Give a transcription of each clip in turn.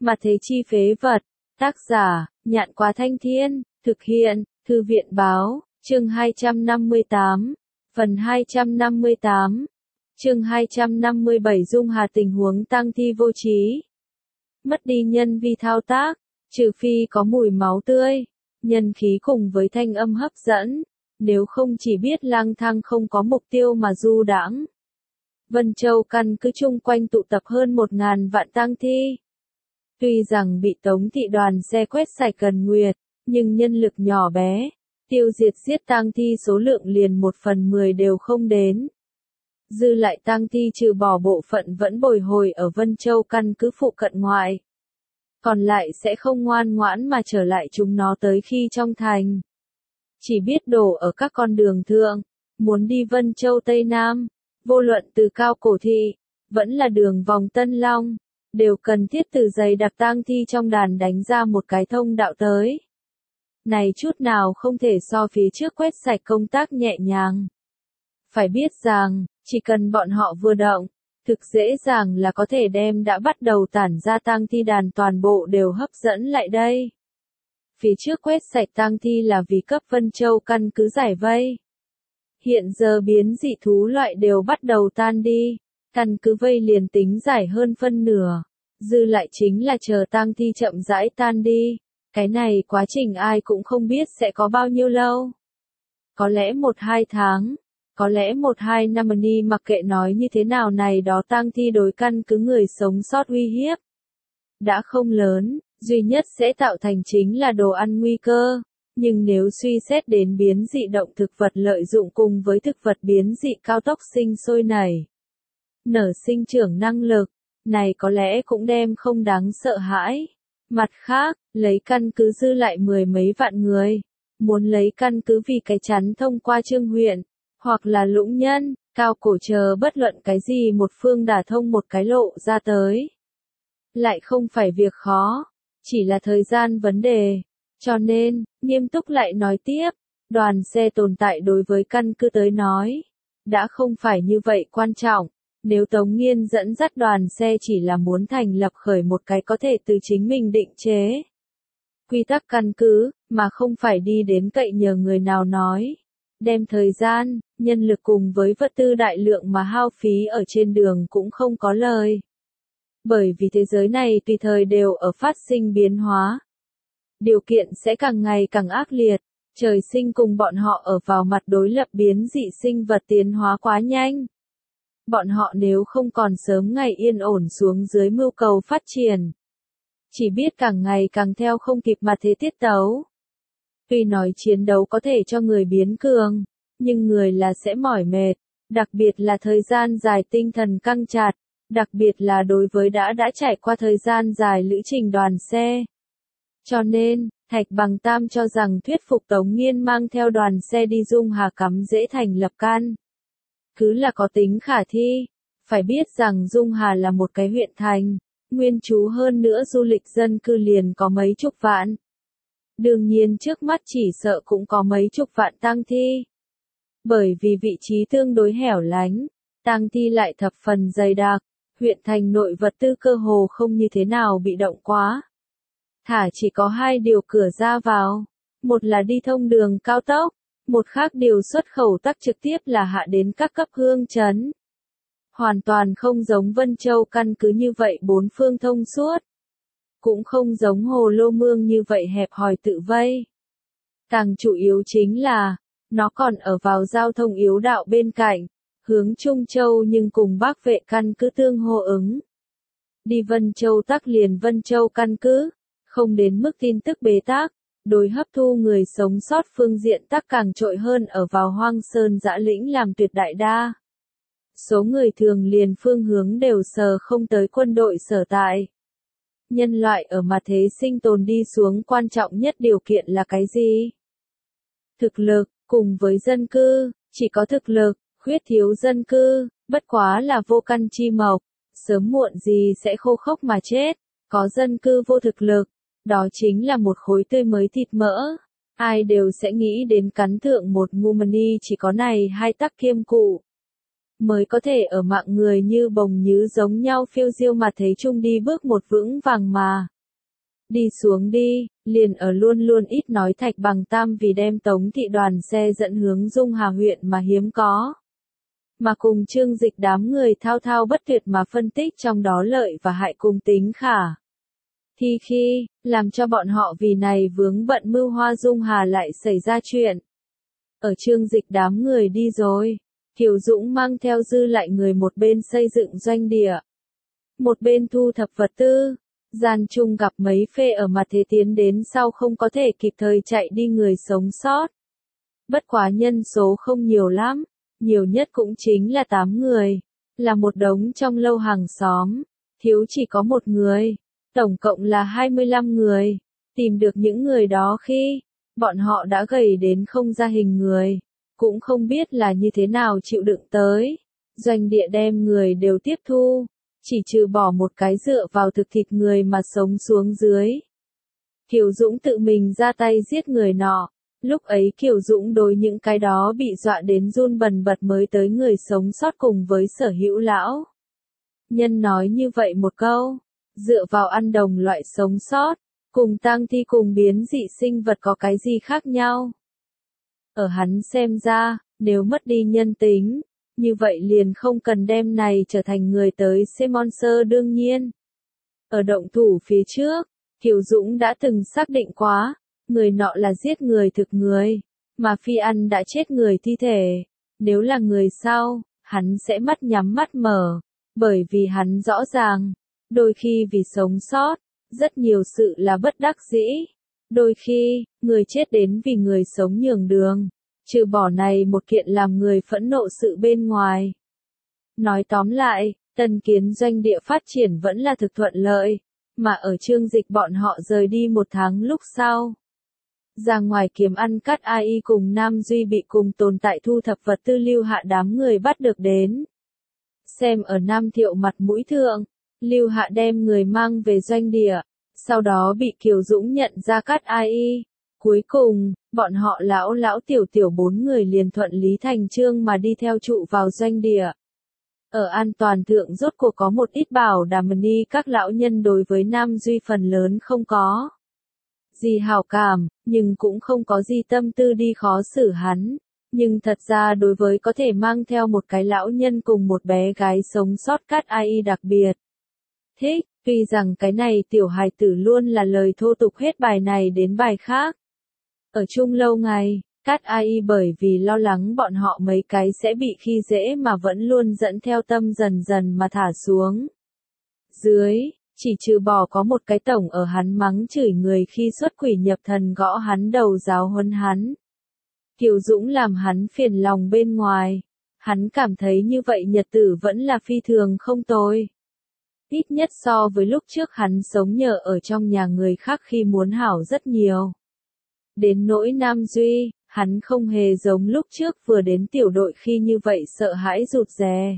Mà thế chi phế vật. Tác giả, Nhạn Quá Thanh Thiên, thực hiện, Thư viện Báo, chương 258, phần 258, chương 257 Dung Hà tình huống tang thi vô trí. Mất đi nhân vi thao tác, trừ phi có mùi máu tươi, nhân khí cùng với thanh âm hấp dẫn, nếu không chỉ biết lang thang không có mục tiêu mà du đãng. Vân Châu căn cứ chung quanh tụ tập hơn 1.000 vạn tang thi. Tuy rằng bị Tống thị đoàn xe quét sạch gần nguyệt, nhưng nhân lực nhỏ bé, tiêu diệt giết tang thi số lượng liền 1/10 đều không đến. Dư lại tang thi trừ bỏ bộ phận vẫn bồi hồi ở Vân Châu căn cứ phụ cận ngoại. Còn lại sẽ không ngoan ngoãn mà trở lại chúng nó tới khi trong thành. Chỉ biết đổ ở các con đường thượng, muốn đi Vân Châu Tây Nam, vô luận từ Cao Cổ Thị, vẫn là đường vòng Tân Long, đều cần thiết từ dày đặc tang thi trong đàn đánh ra một cái thông đạo tới. Này chút nào không thể so phía trước quét sạch công tác nhẹ nhàng. Phải biết rằng, chỉ cần bọn họ vừa động, thực dễ dàng là có thể đem đã bắt đầu tản ra tang thi đàn toàn bộ đều hấp dẫn lại đây. Phía trước quét sạch tang thi là vì cấp Vân Châu căn cứ giải vây. Hiện giờ biến dị thú loại đều bắt đầu tan đi, căn cứ vây liền tính giải hơn phân nửa, dư lại chính là chờ tang thi chậm rãi tan đi. Cái này quá trình ai cũng không biết sẽ có bao nhiêu lâu. Có lẽ 1-2 tháng, có lẽ 1-2 năm, ni mặc kệ nói như thế nào này đó tang thi đối căn cứ người sống sót uy hiếp. Đã không lớn, duy nhất sẽ tạo thành chính là đồ ăn nguy cơ. Nhưng nếu suy xét đến biến dị động thực vật lợi dụng cùng với thực vật biến dị cao tốc sinh sôi nảy, nở sinh trưởng năng lực, này có lẽ cũng đem không đáng sợ hãi. Mặt khác, lấy căn cứ dư lại 10 mấy vạn người, muốn lấy căn cứ vì cái chắn thông qua Trương huyện, hoặc là Lũng Nhân, Cao Cổ chờ bất luận cái gì một phương đả thông một cái lộ ra tới. Lại không phải việc khó, chỉ là thời gian vấn đề. Cho nên, nghiêm túc lại nói tiếp, đoàn xe tồn tại đối với căn cứ tới nói, đã không phải như vậy quan trọng. Nếu Tống Nghiên dẫn dắt đoàn xe chỉ là muốn thành lập khởi một cái có thể từ chính mình định chế quy tắc căn cứ, mà không phải đi đến cậy nhờ người nào nói, đem thời gian, nhân lực cùng với vật tư đại lượng mà hao phí ở trên đường cũng không có lời. Bởi vì thế giới này tùy thời đều ở phát sinh biến hóa. Điều kiện sẽ càng ngày càng ác liệt, trời sinh cùng bọn họ ở vào mặt đối lập biến dị sinh vật tiến hóa quá nhanh. Bọn họ nếu không còn sớm ngày yên ổn xuống dưới mưu cầu phát triển, chỉ biết càng ngày càng theo không kịp mà thế tiết tấu. Tuy nói chiến đấu có thể cho người biến cường, nhưng người là sẽ mỏi mệt, đặc biệt là thời gian dài tinh thần căng chặt, đặc biệt là đối với đã trải qua thời gian dài lữ trình đoàn xe. Cho nên, Thạch Bằng Tam cho rằng thuyết phục Tống Nghiên mang theo đoàn xe đi Dung Hà cắm dễ thành lập căn cứ là có tính khả thi. Phải biết rằng Dung Hà là một cái huyện thành, nguyên trú hơn nữa du lịch dân cư liền có mấy chục vạn. Đương nhiên trước mắt chỉ sợ cũng có mấy chục vạn tang thi. Bởi vì vị trí tương đối hẻo lánh, tang thi lại thập phần dày đặc, huyện thành nội vật tư cơ hồ không như thế nào bị động quá. Thả chỉ có 2 điều cửa ra vào, một là đi thông đường cao tốc, một khác điều xuất khẩu tắc trực tiếp là hạ đến các cấp hương trấn. Hoàn toàn không giống Vân Châu căn cứ như vậy 4 phương thông suốt. Cũng không giống Hồ Lô Mương như vậy hẹp hòi tự vây. Càng chủ yếu chính là, nó còn ở vào giao thông yếu đạo bên cạnh, hướng Trung Châu nhưng cùng Bắc Vệ căn cứ tương hô ứng. Đi Vân Châu tắc liền Vân Châu căn cứ, không đến mức tin tức bế tắc. Đối hấp thu người sống sót phương diện tắc càng trội hơn ở vào hoang sơn dã lĩnh làm tuyệt đại đa. Số người thường liền phương hướng đều sờ không tới quân đội sở tại. Nhân loại ở mặt thế sinh tồn đi xuống quan trọng nhất điều kiện là cái gì? Thực lực, cùng với dân cư, chỉ có thực lực, khuyết thiếu dân cư, bất quá là vô căn chi mộc, sớm muộn gì sẽ khô khốc mà chết, có dân cư vô thực lực. Đó chính là một khối tươi mới thịt mỡ. Ai đều sẽ nghĩ đến cắn thượng một ngụm mani chỉ có này 2 tắc kiêm cụ. mới có thể ở mạng người như bồng nhứ giống nhau phiêu diêu mà thấy chung đi bước một vững vàng mà. Đi xuống đi, liền ở luôn luôn ít nói Thạch Bằng Tam vì đem Tống thị đoàn xe dẫn hướng Dung Hà huyện mà hiếm có. Mà cùng Trương Dịch đám người thao thao bất tuyệt mà phân tích trong đó lợi và hại cùng tính khả. Thì khi, làm cho bọn họ vì này vướng bận mưu hoa Dung Hà lại xảy ra chuyện. Ở Trương Dịch đám người đi rồi, Kiều Dũng mang theo dư lại người một bên xây dựng doanh địa, một bên thu thập vật tư. Gian chung gặp mấy phê ở mặt thế tiến đến sau không có thể kịp thời chạy đi người sống sót. Bất quá nhân số không nhiều lắm, nhiều nhất cũng chính là 8 người, là một đống trong lâu hàng xóm, thiếu chỉ có một người, tổng cộng là 25 người. Tìm được những người đó khi, bọn họ đã gầy đến không ra hình người, cũng không biết là như thế nào chịu đựng tới. Doanh địa đem người đều tiếp thu. Chỉ trừ bỏ một cái dựa vào thực thịt người mà sống xuống dưới. Kiều Dũng tự mình ra tay giết người nọ. Lúc ấy Kiều Dũng đối những cái đó bị dọa đến run bần bật mới tới người sống sót cùng với Sở Hữu lão nhân nói như vậy một câu. Dựa vào ăn đồng loại sống sót, cùng tang thi cùng biến dị sinh vật có cái gì khác nhau? Ở hắn xem ra, nếu mất đi nhân tính, như vậy liền không cần đem này trở thành người tới Semonser đương nhiên. Ở động thủ phía trước, Kiều Dũng đã từng xác định quá, người nọ là giết người thực người, mà phi ăn đã chết người thi thể. Nếu là người sau, hắn sẽ mắt nhắm mắt mở, bởi vì hắn rõ ràng, đôi khi vì sống sót, rất nhiều sự là bất đắc dĩ. Đôi khi, người chết đến vì người sống nhường đường. Trừ bỏ này một kiện làm người phẫn nộ sự bên ngoài. Nói tóm lại, Tân Kiến doanh địa phát triển vẫn là thực thuận lợi, mà ở Trương Dịch bọn họ rời đi một tháng lúc sau. Ra ngoài kiếm ăn cắt AI cùng Nam Duy bị cùng tồn tại thu thập vật tư Lưu Hạ đám người bắt được đến. Xem ở Nam Thiệu mặt mũi thượng, Lưu Hạ đem người mang về doanh địa, sau đó bị Kiều Dũng nhận ra cắt AI. Cuối cùng, bọn họ lão tiểu tiểu 4 người liền thuận lý thành chương mà đi theo trụ vào doanh địa. Ở an toàn thượng rốt cuộc có một ít bảo đảm ni các lão nhân đối với Nam Duy phần lớn không có gì hảo cảm, nhưng cũng không có gì tâm tư đi khó xử hắn. Nhưng thật ra đối với có thể mang theo một cái lão nhân cùng một bé gái sống sót cắt AI đặc biệt thích, tuy rằng cái này tiểu hài tử luôn là lời thô tục hết bài này đến bài khác. Ở chung lâu ngày, cắt AI bởi vì lo lắng bọn họ mấy cái sẽ bị khi dễ mà vẫn luôn dẫn theo tâm dần dần mà thả xuống. Dưới, chỉ trừ bỏ có một cái tổng ở hắn mắng chửi người khi xuất quỷ nhập thần gõ hắn đầu giáo huấn hắn. Kiều Dũng làm hắn phiền lòng bên ngoài, hắn cảm thấy như vậy nhật tử vẫn là phi thường không tồi. Ít nhất so với lúc trước hắn sống nhờ ở trong nhà người khác khi muốn hảo rất nhiều. Đến nỗi Nam Duy, hắn không hề giống lúc trước vừa đến tiểu đội khi như vậy sợ hãi rụt rè.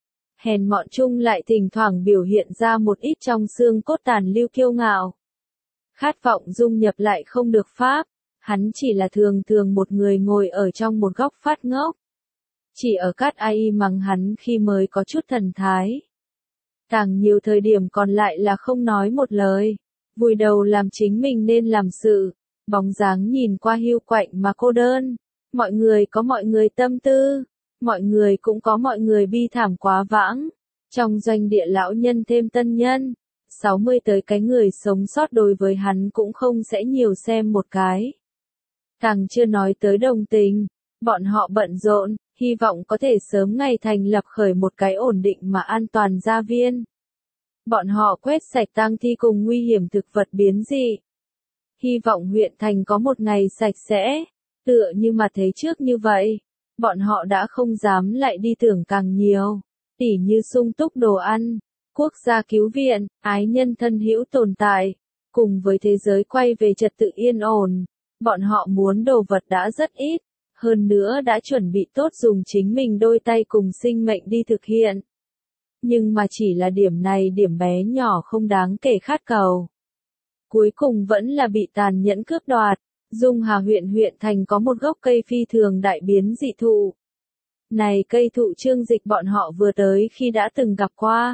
Hèn mọn chung lại thỉnh thoảng biểu hiện ra một ít trong xương cốt tàn lưu kiêu ngạo. Khát vọng dung nhập lại không được pháp, hắn chỉ là thường thường một người ngồi ở trong một góc phát ngốc. Chỉ ở cắt AI mắng hắn khi mới có chút thần thái. Càng nhiều thời điểm còn lại là không nói một lời, vùi đầu làm chính mình nên làm sự. Bóng dáng nhìn qua hiu quạnh mà cô đơn. Mọi người có mọi người tâm tư, mọi người cũng có mọi người bi thảm quá vãng. Trong doanh địa lão nhân thêm tân nhân, 60 tới cái người sống sót đối với hắn cũng không sẽ nhiều xem một cái. Càng chưa nói tới đồng tình, bọn họ bận rộn, hy vọng có thể sớm ngày thành lập khởi một cái ổn định mà an toàn gia viên. Bọn họ quét sạch tang thi cùng nguy hiểm thực vật biến dị. Hy vọng huyện thành có một ngày sạch sẽ, tựa như mà thấy trước như vậy, bọn họ đã không dám lại đi tưởng càng nhiều, tỉ như sung túc đồ ăn, quốc gia cứu viện, ái nhân thân hữu tồn tại, cùng với thế giới quay về trật tự yên ổn, bọn họ muốn đồ vật đã rất ít, hơn nữa đã chuẩn bị tốt dùng chính mình đôi tay cùng sinh mệnh đi thực hiện. Nhưng mà chỉ là điểm này điểm bé nhỏ không đáng kể khát cầu. Cuối cùng vẫn là bị tàn nhẫn cướp đoạt. Dung Hà huyện thành có một gốc cây phi thường đại biến dị thụ. Này cây thụ Chương Dịch bọn họ vừa tới khi đã từng gặp qua.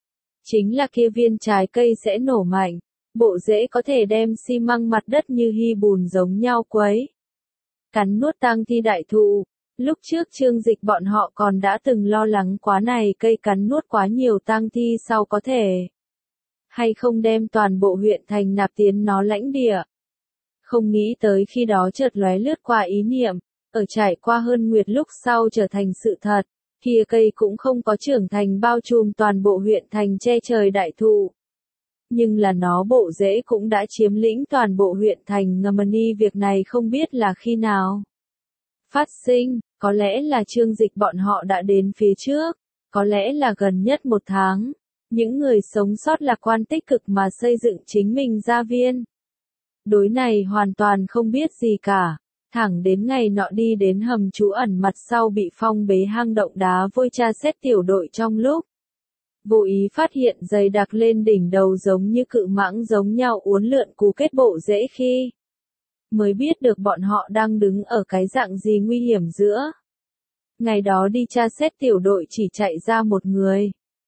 Chính là kia viên trái cây sẽ nổ mạnh, bộ rễ có thể đem xi măng mặt đất như hy bùn giống nhau quấy. Cắn nuốt tang thi đại thụ. Lúc trước Chương Dịch bọn họ còn đã từng lo lắng quá này cây cắn nuốt quá nhiều tang thi sau có thể hay không đem toàn bộ huyện thành nạp tiến nó lãnh địa. Không nghĩ tới khi đó chợt lóe lướt qua ý niệm, ở trải qua hơn nguyệt lúc sau trở thành sự thật, kia cây cũng không có trưởng thành bao trùm toàn bộ huyện thành che trời đại thụ. Nhưng là nó bộ rễ cũng đã chiếm lĩnh toàn bộ huyện thành Ngầm việc này không biết là khi nào phát sinh, có lẽ là Chương Dịch bọn họ đã đến phía trước, có lẽ là gần nhất 1 tháng. Những người sống sót lạc quan tích cực mà xây dựng chính mình gia viên. Đối này hoàn toàn không biết gì cả, thẳng đến ngày nọ đi đến hầm trú ẩn mặt sau bị phong bế hang động đá vôi tra xét tiểu đội trong lúc vô ý phát hiện dày đặc lên đỉnh đầu giống như cự mãng giống nhau uốn lượn cú kết bộ rễ khi mới biết được bọn họ đang đứng ở cái dạng gì nguy hiểm giữa. Ngày đó đi tra xét tiểu đội chỉ chạy ra 1 người.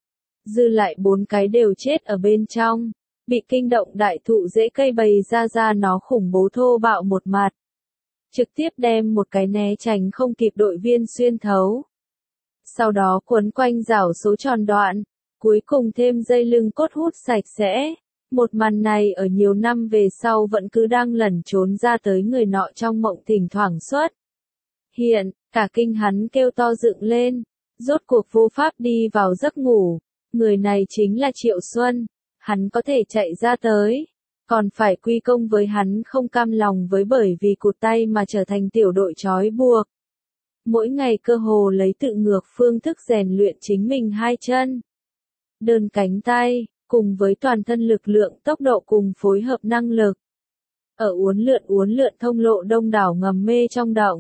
Dư lại 4 cái đều chết ở bên trong, bị kinh động đại thụ rễ cây bày ra nó khủng bố thô bạo một mặt. Trực tiếp đem một cái né tránh không kịp đội viên xuyên thấu. Sau đó quấn quanh rảo số tròn đoạn, cuối cùng thêm dây lưng cốt hút sạch sẽ. Một màn này ở nhiều năm về sau vẫn cứ đang lẩn trốn ra tới người nọ trong mộng thỉnh thoảng xuất. Hiện, cả kinh hắn kêu to dựng lên, rốt cuộc vô pháp đi vào giấc ngủ. Người này chính là Triệu Xuân, hắn có thể chạy ra tới, còn phải quy công với hắn không cam lòng với bởi vì cụt tay mà trở thành tiểu đội trói buộc. Mỗi ngày cơ hồ lấy tự ngược phương thức rèn luyện chính mình 2 chân, đơn cánh tay, cùng với toàn thân lực lượng tốc độ cùng phối hợp năng lực. Ở uốn lượn thông lộ đông đảo ngầm mê trong động.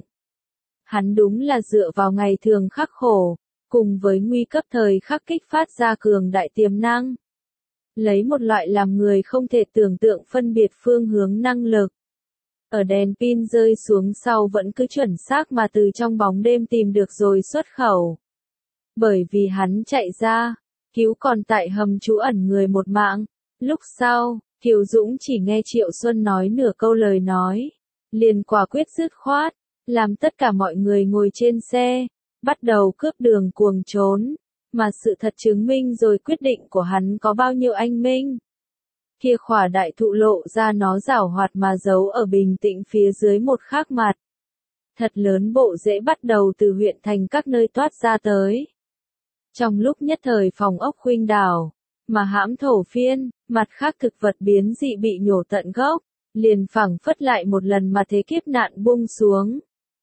Hắn đúng là dựa vào ngày thường khắc khổ, cùng với nguy cấp thời khắc kích phát ra cường đại tiềm năng. Lấy một loại làm người không thể tưởng tượng phân biệt phương hướng năng lực. Ở đèn pin rơi xuống sau vẫn cứ chuẩn xác mà từ trong bóng đêm tìm được rồi xuất khẩu. Bởi vì hắn chạy ra, cứu còn tại hầm trú ẩn người một mạng. Lúc sau, Kiều Dũng chỉ nghe Triệu Xuân nói nửa câu lời nói, liền quả quyết dứt khoát, làm tất cả mọi người ngồi trên xe, bắt đầu cướp đường cuồng trốn, mà sự thật chứng minh rồi quyết định của hắn có bao nhiêu anh minh. Kia khỏa đại thụ lộ ra nó giảo hoạt mà giấu ở bình tĩnh phía dưới một khác mặt. Thật lớn bộ rễ bắt đầu từ huyện thành các nơi toát ra tới. Trong lúc nhất thời phòng ốc khuynh đảo, mà hãm thổ phiên, mặt khác thực vật biến dị bị nhổ tận gốc, liền phẳng phất lại một lần mà thế kiếp nạn buông xuống.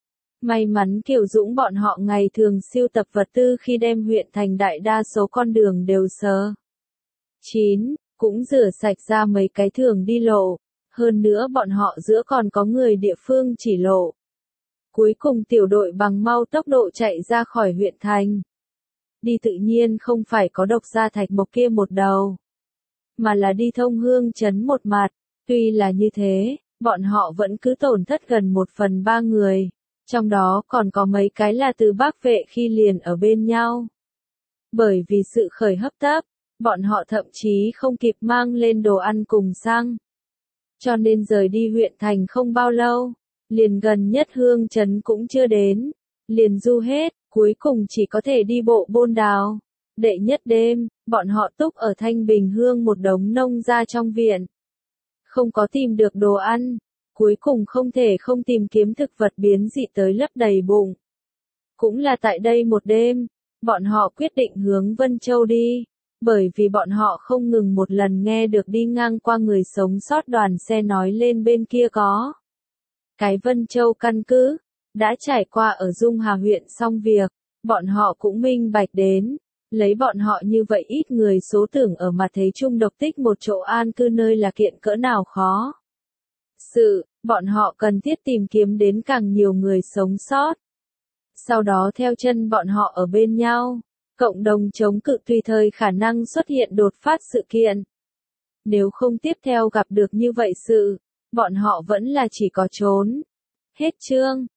May mắn Kiều Dũng bọn họ ngày thường siêu tập vật tư khi đem huyện thành đại đa số con đường đều sờ. 9. Cũng rửa sạch ra mấy cái thường đi lộ, hơn nữa bọn họ giữa còn có người địa phương chỉ lộ. Cuối cùng tiểu đội bằng mau tốc độ chạy ra khỏi huyện thành. Đi tự nhiên không phải có Độc Gia Thạch Mộc kia một đầu, mà là đi thông Hương trấn một mặt. Tuy là như thế, bọn họ vẫn cứ tổn thất gần 1/3 người. Trong đó còn có mấy cái là từ Bắc Vệ khi liền ở bên nhau. Bởi vì sự khởi hấp tấp, bọn họ thậm chí không kịp mang lên đồ ăn cùng xăng. Cho nên rời đi huyện thành không bao lâu, liền gần nhất Hương trấn cũng chưa đến, liền du hết, cuối cùng chỉ có thể đi bộ Bôn Đào. Đệ nhất đêm, bọn họ túc ở Thanh Bình Hương một đống nông gia trong viện. Không có tìm được đồ ăn. Cuối cùng không thể không tìm kiếm thực vật biến dị tới lấp đầy bụng. Cũng là tại đây một đêm, bọn họ quyết định hướng Vân Châu đi, bởi vì bọn họ không ngừng một lần nghe được đi ngang qua người sống sót đoàn xe nói lên bên kia có cái Vân Châu căn cứ, đã trải qua ở Dung Hà huyện xong việc, bọn họ cũng minh bạch đến, lấy bọn họ như vậy ít người số tưởng ở mặt thế chung độc tích một chỗ an cư nơi là kiện cỡ nào khó. Bọn họ cần thiết tìm kiếm đến càng nhiều người sống sót. Sau đó theo chân bọn họ ở bên nhau, cộng đồng chống cự tùy thời khả năng xuất hiện đột phát sự kiện. Nếu không tiếp theo gặp được như vậy sự, bọn họ vẫn là chỉ có trốn. Hết chương.